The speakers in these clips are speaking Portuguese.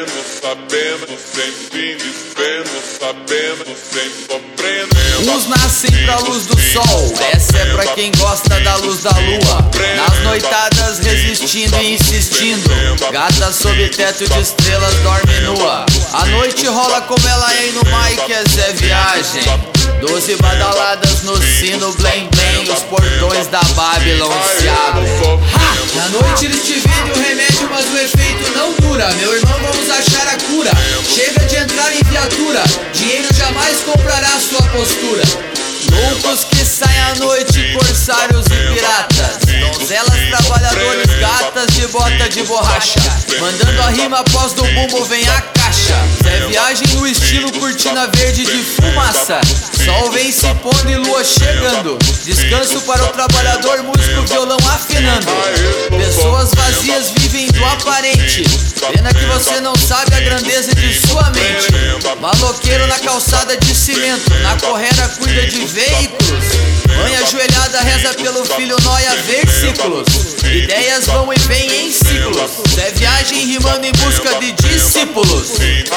sabendo, sem fim despendo, sabendo, sem sofrendo. Uns nascem pra luz do sol, essa é pra quem gosta da luz da lua. Nas noitadas resistindo e insistindo, gata sob teto de estrelas dorme nua. A noite rola como ela é e no Mike é Zé Viagem. 12 badaladas no sino, blém blém, os portões da Babylon se abrem. Na noite eles te vendem o remédio, mas o efeito não dura. Meu irmão, vamos achar a cura. Chega de entrar em viatura, dinheiro jamais comprará sua postura. Loucos que saem à noite, corsários e piratas, donzelas, trabalhadores, gatas de bota de borracha. Mandando a rima após do bumbo vem a caixa. Zé Viagem no estilo cortina verde de fumaça. Sol vem se pondo e lua chegando. Descanso para o trabalhador, músico, violão afinando. Pessoas vazias vivem do aparente. Pena que você não sabe a grandeza de sua mente. Maloqueiro na calçada de cimento, na correra cuida de veículos. Mãe ajoelhada reza pelo filho, noia versículos. Ideias vão e vêm em ciclos. Zé Viagem rimando em busca de discípulos.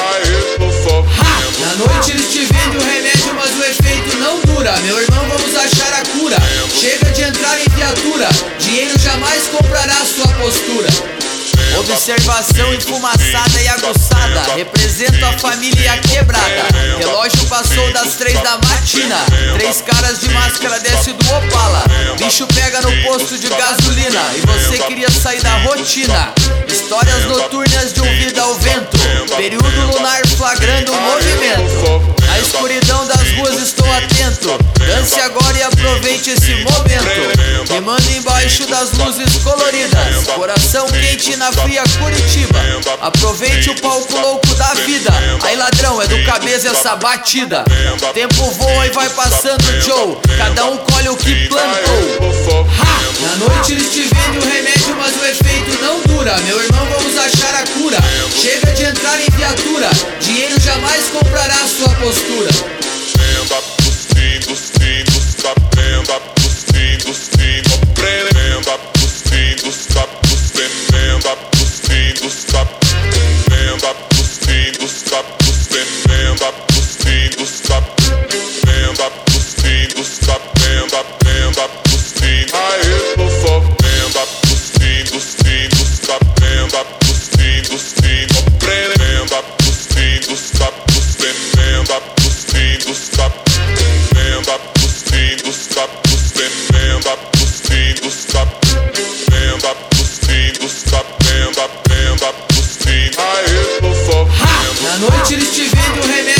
Na noite eles te vendem o remédio, mas o efeito não dura. Meu irmão, vamos achar a cura. Chega de entrar em viatura, dinheiro jamais comprará sua postura. Observação enfumaçada e aguçada, represento a família e a quebrada. Relógio passou das 3 da matina, 3 caras de máscara desce do Opala. Bicho pega no posto de gasolina e você queria sair da rotina. Histórias noturnas de um vida ao vento, período lunar flagrando o movimento. Na escuridão das ruas estou atento, dance agora e aproveite esse momento. Rimando embaixo das luzes coloridas, coração quente na fria Curitiba. Aproveite o palco louco da vida. Aí ladrão, é do cabeça essa batida. Tempo voa e vai passando Joe, cada um colhe o que plantou. Na noite eles te vendem o remédio, mas o efeito não dura. Meu irmão, vamos achar a cura. Chega de entrar em viatura, dinheiro jamais comprará sua postura. Na noite eles te vendem o remédio,